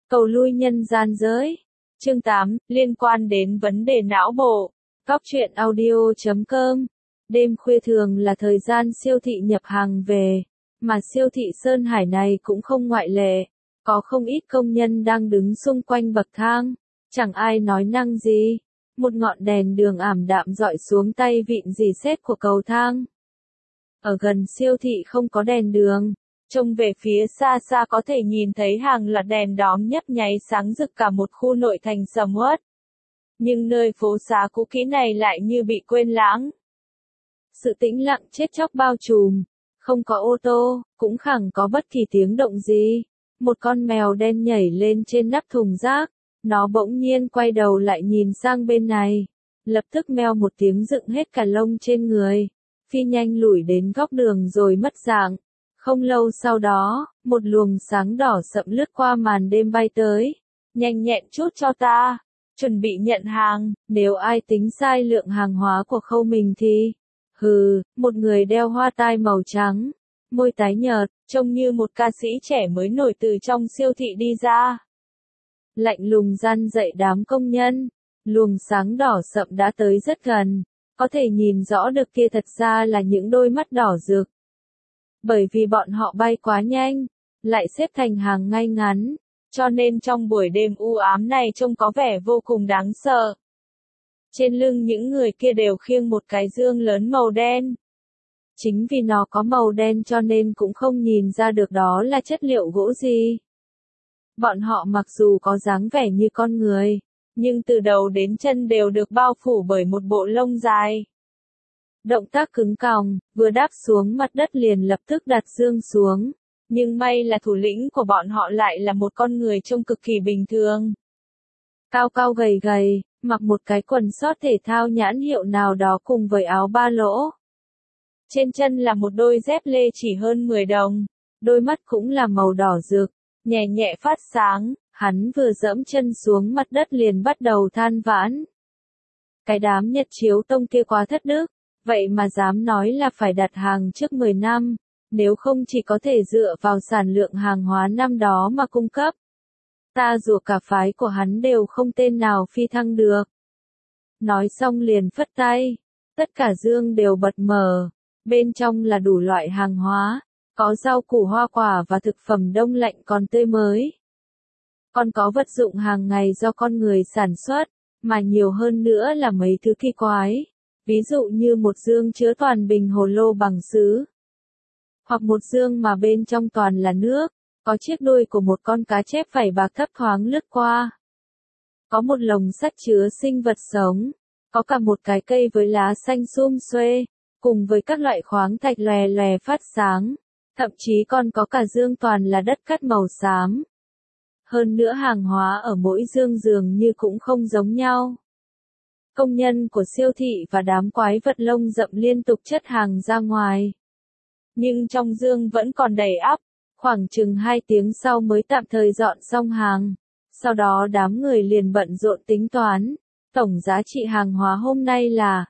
Cầu lui nhân gian giới. Chương 8, liên quan đến vấn đề não bộ. Góc truyện audio.com. Đêm khuya thường là thời gian siêu thị nhập hàng về, mà siêu thị Sơn Hải này cũng không ngoại lệ. Có không ít công nhân đang đứng xung quanh bậc thang, chẳng ai nói năng gì. Một ngọn đèn đường ảm đạm dọi xuống tay vịn rỉ sét của cầu thang. Ở gần siêu thị không có đèn đường, trông về phía xa xa có thể nhìn thấy hàng loạt đèn đóm nhấp nháy sáng rực cả một khu nội thành sầm uất. Nhưng nơi phố xá cũ kỹ này lại như bị quên lãng. Sự tĩnh lặng chết chóc bao trùm, không có ô tô, cũng chẳng có bất kỳ tiếng động gì. Một con mèo đen nhảy lên trên nắp thùng rác, nó bỗng nhiên quay đầu lại nhìn sang bên này, lập tức meo một tiếng dựng hết cả lông trên người, phi nhanh lủi đến góc đường rồi mất dạng. Không lâu sau đó, một luồng sáng đỏ sậm lướt qua màn đêm bay tới. Nhanh nhẹn chút cho ta, chuẩn bị nhận hàng, nếu ai tính sai lượng hàng hóa của khâu mình thì... Hừ, một người đeo hoa tai màu trắng, môi tái nhợt, trông như một ca sĩ trẻ mới nổi từ trong siêu thị đi ra. Lạnh lùng răn dậy đám công nhân, luồng sáng đỏ sậm đã tới rất gần, có thể nhìn rõ được kia thật ra là những đôi mắt đỏ rực. Bởi vì bọn họ bay quá nhanh, lại xếp thành hàng ngay ngắn, cho nên trong buổi đêm u ám này trông có vẻ vô cùng đáng sợ. Trên lưng những người kia đều khiêng một cái dương lớn màu đen. Chính vì nó có màu đen cho nên cũng không nhìn ra được đó là chất liệu gỗ gì. Bọn họ mặc dù có dáng vẻ như con người, nhưng từ đầu đến chân đều được bao phủ bởi một bộ lông dài. Động tác cứng còng, vừa đáp xuống mặt đất liền lập tức đặt dương xuống. Nhưng may là thủ lĩnh của bọn họ lại là một con người trông cực kỳ bình thường. Cao cao gầy gầy, mặc một cái quần sót thể thao nhãn hiệu nào đó cùng với áo ba lỗ. Trên chân là một đôi dép lê chỉ hơn 10 đồng, đôi mắt cũng là màu đỏ rực, nhẹ nhẹ phát sáng, hắn vừa dẫm chân xuống mặt đất liền bắt đầu than vãn. Cái đám Nhật Chiếu Tông kia quá thất đức, vậy mà dám nói là phải đặt hàng trước 10 năm, nếu không chỉ có thể dựa vào sản lượng hàng hóa năm đó mà cung cấp. Ta dù cả phái của hắn đều không tên nào phi thăng được. Nói xong liền phất tay, tất cả dương đều bật mở, bên trong là đủ loại hàng hóa, có rau củ hoa quả và thực phẩm đông lạnh còn tươi mới. Còn có vật dụng hàng ngày do con người sản xuất, mà nhiều hơn nữa là mấy thứ kỳ quái, ví dụ như một dương chứa toàn bình hồ lô bằng sứ. Hoặc một dương mà bên trong toàn là nước, có chiếc đuôi của một con cá chép vảy bạc thấp thoáng lướt qua. Có một lồng sắt chứa sinh vật sống, có cả một cái cây với lá xanh sum xuê, cùng với các loại khoáng thạch lòe lòe phát sáng, thậm chí còn có cả dương toàn là đất cát màu xám. Hơn nữa hàng hóa ở mỗi dương dường như cũng không giống nhau. Công nhân của siêu thị và đám quái vật lông rậm liên tục chất hàng ra ngoài. Nhưng trong dương vẫn còn đầy ắp, khoảng chừng 2 tiếng sau mới tạm thời dọn xong hàng. Sau đó đám người liền bận rộn tính toán. Tổng giá trị hàng hóa hôm nay là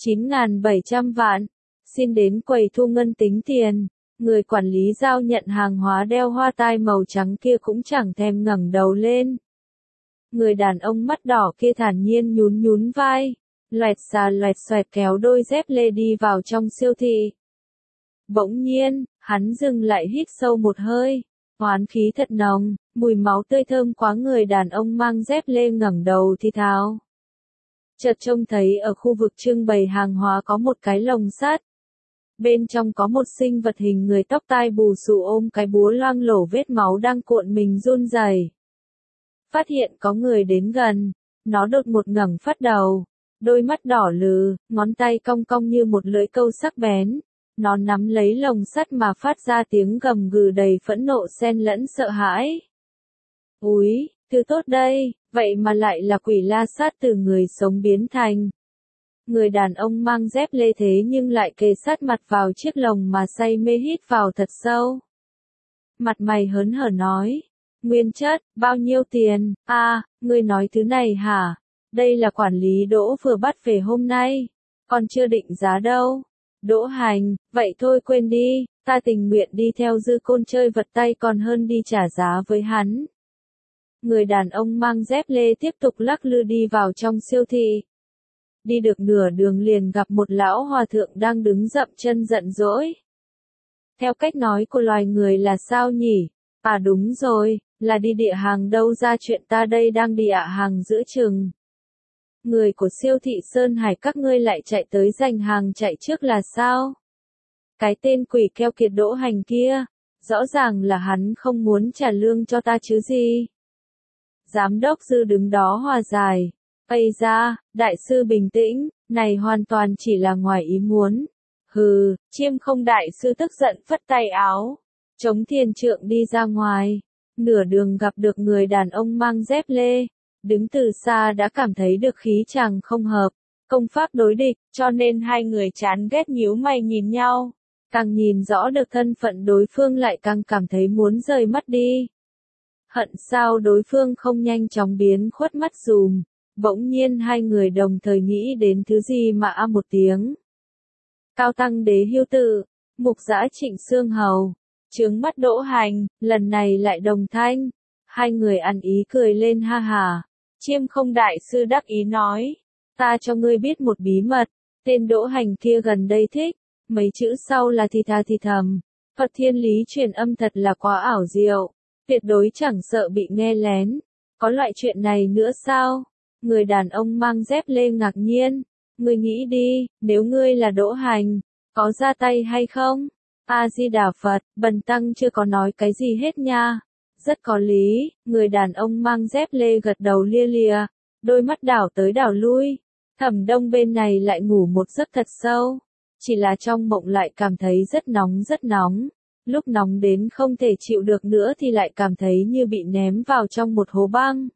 9.700 vạn. Xin đến quầy thu ngân tính tiền. Người quản lý giao nhận hàng hóa đeo hoa tai màu trắng kia cũng chẳng thèm ngẩng đầu lên. Người đàn ông mắt đỏ kia thản nhiên nhún nhún vai, loẹt xà loẹt xoẹt kéo đôi dép lê đi vào trong siêu thị. Bỗng nhiên, hắn dừng lại hít sâu một hơi, oán khí thật nồng, mùi máu tươi thơm quá. Người đàn ông mang dép lê ngẩng đầu thì thào. Chợt trông thấy ở khu vực trưng bày hàng hóa có một cái lồng sắt. Bên trong có một sinh vật hình người tóc tai bù xù ôm cái búa loang lổ vết máu đang cuộn mình run rẩy. Phát hiện có người đến gần, nó đột ngột ngẩng phát đầu, đôi mắt đỏ lừ, ngón tay cong cong như một lưỡi câu sắc bén. Nó nắm lấy lồng sắt mà phát ra tiếng gầm gừ đầy phẫn nộ xen lẫn sợ hãi. Úi, thứ tốt đây, vậy mà lại là quỷ la sát từ người sống biến thành. Người đàn ông mang dép lê thế nhưng lại kề sát mặt vào chiếc lồng mà say mê hít vào thật sâu. Mặt mày hớn hở nói, nguyên chất, bao nhiêu tiền, ngươi nói thứ này hả? Đây là quản lý Đỗ vừa bắt về hôm nay, còn chưa định giá đâu. Đỗ Hành, vậy thôi quên đi, ta tình nguyện đi theo Dư Côn chơi vật tay còn hơn đi trả giá với hắn. Người đàn ông mang dép lê tiếp tục lắc lư đi vào trong siêu thị. Đi được nửa đường liền gặp một lão hòa thượng đang đứng dậm chân giận dỗi. Theo cách nói của loài người là sao nhỉ? À đúng rồi, là đi địa hàng đâu ra chuyện ta đây đang đi ạ hàng giữa chừng. Người của siêu thị Sơn Hải các ngươi lại chạy tới giành hàng chạy trước là sao? Cái tên quỷ keo kiệt Đỗ Hành kia, rõ ràng là hắn không muốn trả lương cho ta chứ gì. Giám đốc Dư đứng đó hòa giải. Ây da, đại sư bình tĩnh, này hoàn toàn chỉ là ngoài ý muốn. Hừ, Chiêm Không đại sư tức giận phất tay áo, chống thiền trượng đi ra ngoài. Nửa đường gặp được người đàn ông mang dép lê, đứng từ xa đã cảm thấy được khí chàng không hợp, công pháp đối địch, cho nên hai người chán ghét nhíu mày nhìn nhau. Càng nhìn rõ được thân phận đối phương lại càng cảm thấy muốn rời mắt đi. Hận sao đối phương không nhanh chóng biến khuất mắt dùm. Bỗng nhiên hai người đồng thời nghĩ đến thứ gì mà một tiếng. Cao tăng đế hưu tự, mục giã Trịnh Xương Hầu, chướng mắt Đỗ Hành, lần này lại đồng thanh. Hai người ăn ý cười lên ha hà. Chiêm Không đại sư đắc ý nói, ta cho ngươi biết một bí mật, tên Đỗ Hành kia gần đây thích, mấy chữ sau là thì thà thì thầm. Phật thiên lý truyền âm thật là quá ảo diệu, tuyệt đối chẳng sợ bị nghe lén. Có loại chuyện này nữa sao? Người đàn ông mang dép lê ngạc nhiên. Ngươi nghĩ đi, nếu ngươi là Đỗ Hành, có ra tay hay không? A-di-đà Phật, bần tăng chưa có nói cái gì hết nha. Rất có lý, người đàn ông mang dép lê gật đầu lia lịa, đôi mắt đảo tới đảo lui. Thẩm Đông bên này lại ngủ một giấc thật sâu, chỉ là trong mộng lại cảm thấy rất nóng rất nóng. Lúc nóng đến không thể chịu được nữa thì lại cảm thấy như bị ném vào trong một hố băng.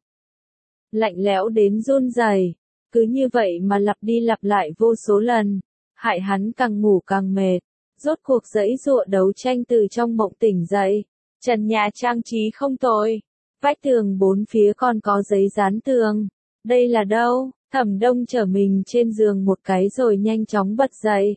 Lạnh lẽo đến run rẩy, cứ như vậy mà lặp đi lặp lại vô số lần, hại hắn càng ngủ càng mệt, rốt cuộc giãy giụa đấu tranh từ trong mộng tỉnh dậy. Trần nhà trang trí không tồi, vách tường bốn phía còn có giấy dán tường. Đây là đâu? Thẩm Đông trở mình trên giường một cái rồi nhanh chóng bật dậy.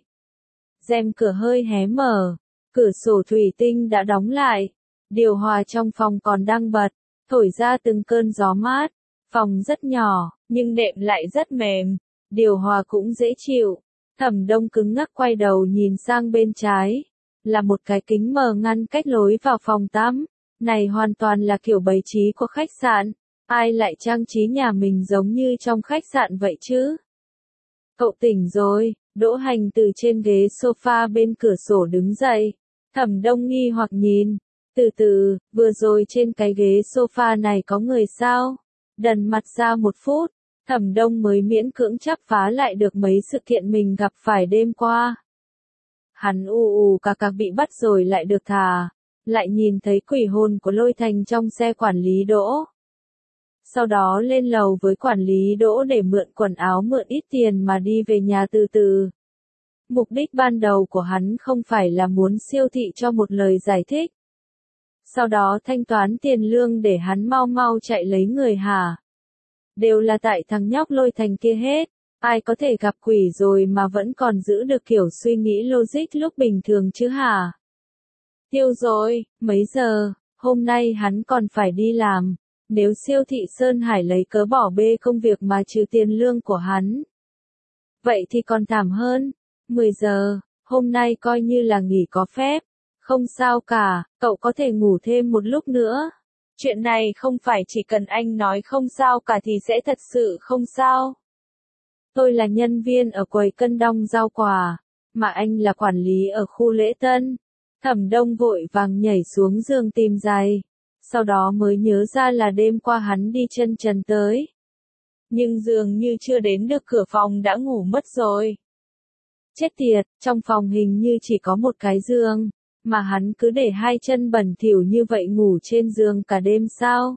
Rèm cửa hơi hé mở, cửa sổ thủy tinh đã đóng lại, điều hòa trong phòng còn đang bật, thổi ra từng cơn gió mát. Phòng rất nhỏ, nhưng đệm lại rất mềm, điều hòa cũng dễ chịu. Thẩm Đông cứng ngắc quay đầu nhìn sang bên trái, là một cái kính mờ ngăn cách lối vào phòng tắm. Này hoàn toàn là kiểu bày trí của khách sạn, ai lại trang trí nhà mình giống như trong khách sạn vậy chứ? Cậu tỉnh rồi, Đỗ Hành từ trên ghế sofa bên cửa sổ đứng dậy. Thẩm Đông nghi hoặc nhìn, từ từ, vừa rồi trên cái ghế sofa này có người sao? Đần mặt ra một phút, Thẩm Đông mới miễn cưỡng chắp phá lại được mấy sự kiện mình gặp phải đêm qua. Hắn cạc bị bắt rồi lại được thả, lại nhìn thấy quỷ hồn của Lôi Thành trong xe quản lý Đỗ. Sau đó lên lầu với quản lý Đỗ để mượn quần áo mượn ít tiền mà đi về nhà từ từ. Mục đích ban đầu của hắn không phải là muốn siêu thị cho một lời giải thích. Sau đó thanh toán tiền lương để hắn mau mau chạy lấy người hả? Đều là tại thằng nhóc Lôi Thành kia hết. Ai có thể gặp quỷ rồi mà vẫn còn giữ được kiểu suy nghĩ logic lúc bình thường chứ hả? Tiêu rồi, mấy giờ, hôm nay hắn còn phải đi làm. Nếu siêu thị Sơn Hải lấy cớ bỏ bê công việc mà trừ tiền lương của hắn, vậy thì còn thảm hơn. 10 giờ, hôm nay coi như là nghỉ có phép. Không sao cả, cậu có thể ngủ thêm một lúc nữa. Chuyện này không phải chỉ cần anh nói không sao cả thì sẽ thật sự không sao. Tôi là nhân viên ở quầy cân đong rau quả, mà anh là quản lý ở khu lễ tân. Thẩm Đông vội vàng nhảy xuống giường tìm giày, sau đó mới nhớ ra là đêm qua hắn đi chân trần tới. Nhưng dường như chưa đến được cửa phòng đã ngủ mất rồi. Chết tiệt, trong phòng hình như chỉ có một cái giường, mà hắn cứ để hai chân bẩn thỉu như vậy ngủ trên giường cả đêm sao?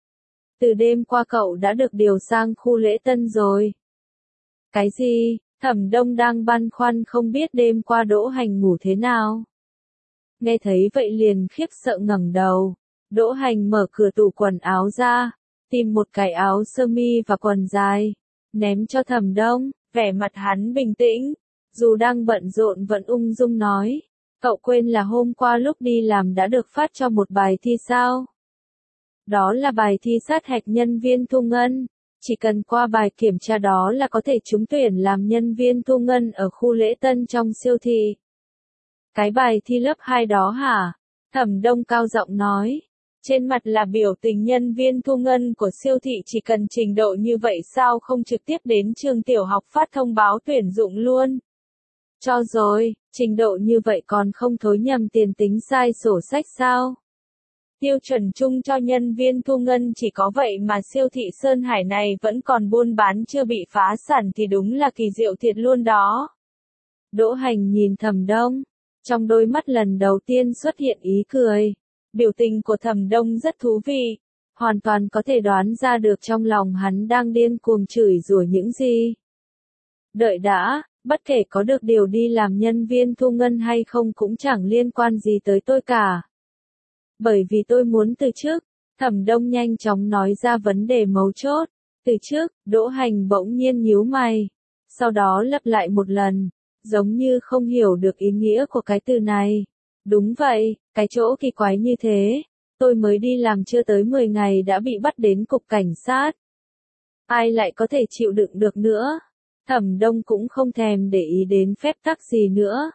Từ đêm qua cậu đã được điều sang khu lễ tân rồi. Cái gì? Thẩm Đông đang băn khoăn không biết đêm qua Đỗ Hành ngủ thế nào. Nghe thấy vậy liền khiếp sợ ngẩng đầu. Đỗ Hành mở cửa tủ quần áo ra, tìm một cái áo sơ mi và quần dài, ném cho Thẩm Đông, vẻ mặt hắn bình tĩnh, dù đang bận rộn vẫn ung dung nói, cậu quên là hôm qua lúc đi làm đã được phát cho một bài thi sao? Đó là bài thi sát hạch nhân viên thu ngân. Chỉ cần qua bài kiểm tra đó là có thể trúng tuyển làm nhân viên thu ngân ở khu lễ tân trong siêu thị. Cái bài thi lớp 2 đó hả? Thẩm Đông cao giọng nói. Trên mặt là biểu tình nhân viên thu ngân của siêu thị chỉ cần trình độ như vậy sao không trực tiếp đến trường tiểu học phát thông báo tuyển dụng luôn. Cho rồi, trình độ như vậy còn không thối nhầm tiền tính sai sổ sách sao? Tiêu chuẩn chung cho nhân viên thu ngân chỉ có vậy mà siêu thị Sơn Hải này vẫn còn buôn bán chưa bị phá sản thì đúng là kỳ diệu thiệt luôn đó. Đỗ Hành nhìn Thẩm Đông, trong đôi mắt lần đầu tiên xuất hiện ý cười. Biểu tình của Thẩm Đông rất thú vị, hoàn toàn có thể đoán ra được trong lòng hắn đang điên cuồng chửi rủa những gì. Đợi đã, bất kể có được điều đi làm nhân viên thu ngân hay không cũng chẳng liên quan gì tới tôi cả. Bởi vì tôi muốn từ chức. Thẩm Đông nhanh chóng nói ra vấn đề mấu chốt. Từ chức. Đỗ Hành bỗng nhiên nhíu mày. Sau đó lặp lại một lần, giống như không hiểu được ý nghĩa của cái từ này. Đúng vậy, cái chỗ kỳ quái như thế. Tôi mới đi làm chưa tới 10 ngày đã bị bắt đến cục cảnh sát. Ai lại có thể chịu đựng được nữa? Thẩm Đông cũng không thèm để ý đến phép tắc gì nữa.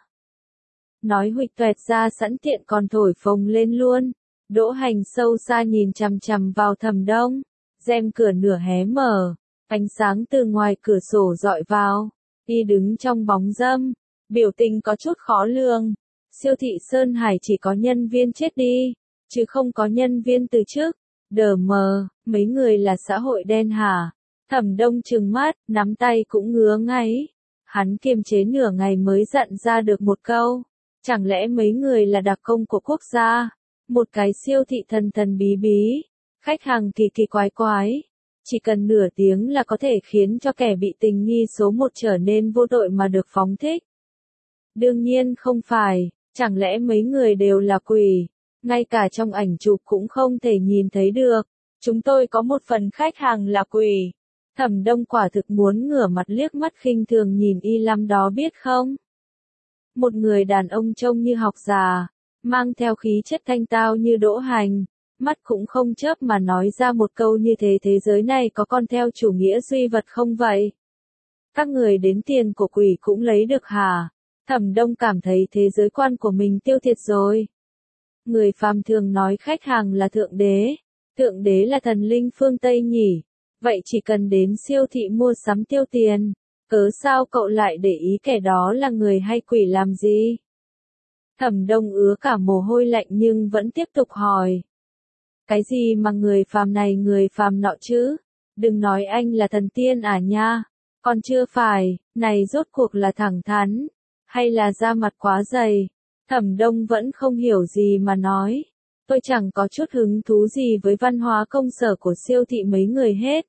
Nói huỵch toẹt ra sẵn tiện còn thổi phồng lên luôn. Đỗ Hành sâu xa nhìn chằm chằm vào Thẩm Đông. Rèm cửa nửa hé mở. Ánh sáng từ ngoài cửa sổ dọi vào. Y đứng trong bóng râm. Biểu tình có chút khó lường. Siêu thị Sơn Hải chỉ có nhân viên chết đi, chứ không có nhân viên từ chức. Đờ mờ, mấy người là xã hội đen hả? Thẩm Đông trừng mắt, nắm tay cũng ngứa ngáy. Hắn kiềm chế nửa ngày mới dặn ra được một câu. Chẳng lẽ mấy người là đặc công của quốc gia? Một cái siêu thị thần thần bí bí, khách hàng kỳ kỳ quái quái. Chỉ cần nửa tiếng là có thể khiến cho kẻ bị tình nghi số 1 trở nên vô tội mà được phóng thích. Đương nhiên không phải, chẳng lẽ mấy người đều là quỷ? Ngay cả trong ảnh chụp cũng không thể nhìn thấy được. Chúng tôi có một phần khách hàng là quỷ. Thẩm Đông quả thực muốn ngửa mặt liếc mắt khinh thường nhìn y lắm đó biết không? Một người đàn ông trông như học già, mang theo khí chất thanh tao như Đỗ Hành, mắt cũng không chớp mà nói ra một câu như thế giới này có con theo chủ nghĩa duy vật không vậy? Các người đến tiền của quỷ cũng lấy được hả? Thẩm Đông cảm thấy thế giới quan của mình tiêu thiệt rồi. Người phàm thường nói khách hàng là thượng đế là thần linh phương Tây nhỉ? Vậy chỉ cần đến siêu thị mua sắm tiêu tiền, cớ sao cậu lại để ý kẻ đó là người hay quỷ làm gì? Thẩm Đông ứa cả mồ hôi lạnh nhưng vẫn tiếp tục hỏi. Cái gì mà người phàm này người phàm nọ chứ? Đừng nói anh là thần tiên à nha. Còn chưa phải, này rốt cuộc là thẳng thắn, hay là da mặt quá dày? Thẩm Đông vẫn không hiểu gì mà nói. Tôi chẳng có chút hứng thú gì với văn hóa công sở của siêu thị mấy người hết.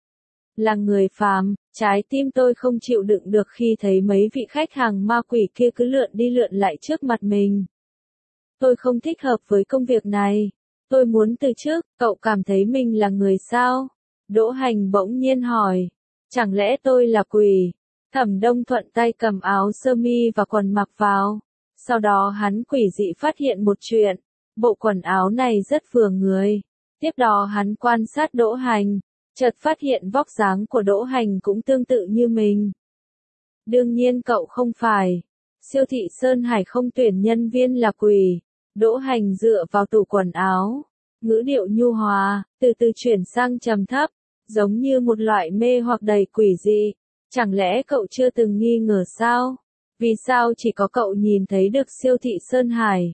Là người phàm, trái tim tôi không chịu đựng được khi thấy mấy vị khách hàng ma quỷ kia cứ lượn đi lượn lại trước mặt mình. Tôi không thích hợp với công việc này. Tôi muốn từ chức, cậu cảm thấy mình là người sao? Đỗ Hành bỗng nhiên hỏi. Chẳng lẽ tôi là quỷ? Thẩm Đông thuận tay cầm áo sơ mi và quần mặc vào. Sau đó hắn quỷ dị phát hiện một chuyện. Bộ quần áo này rất vừa người. Tiếp đó hắn quan sát Đỗ Hành. Chợt phát hiện vóc dáng của Đỗ Hành cũng tương tự như mình. Đương nhiên cậu không phải. Siêu thị Sơn Hải không tuyển nhân viên là quỷ. Đỗ Hành dựa vào tủ quần áo. Ngữ điệu nhu hòa, từ từ chuyển sang trầm thấp. Giống như một loại mê hoặc đầy quỷ dị. Chẳng lẽ cậu chưa từng nghi ngờ sao? Vì sao chỉ có cậu nhìn thấy được siêu thị Sơn Hải?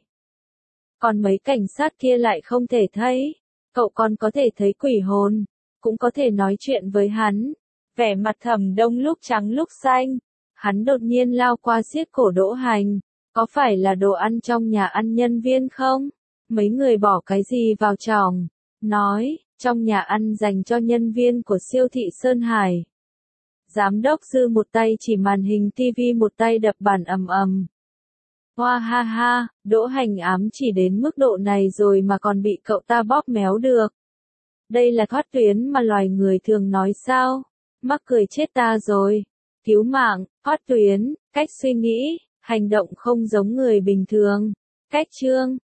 Còn mấy cảnh sát kia lại không thể thấy. Cậu còn có thể thấy quỷ hồn. Cũng có thể nói chuyện với hắn. Vẻ mặt Thẩm Đông lúc trắng lúc xanh. Hắn đột nhiên lao qua siết cổ Đỗ Hành. Có phải là đồ ăn trong nhà ăn nhân viên không? Mấy người bỏ cái gì vào chỏng? Nói, trong nhà ăn dành cho nhân viên của siêu thị Sơn Hải. Giám đốc Dư một tay chỉ màn hình TV một tay đập bàn ầm ầm. Hoa ha ha, Đỗ Hành ám chỉ đến mức độ này rồi mà còn bị cậu ta bóp méo được. Đây là thoát tuyến mà loài người thường nói sao? Mắc cười chết ta rồi. Cứu mạng, thoát tuyến, cách suy nghĩ, hành động không giống người bình thường. Cách chương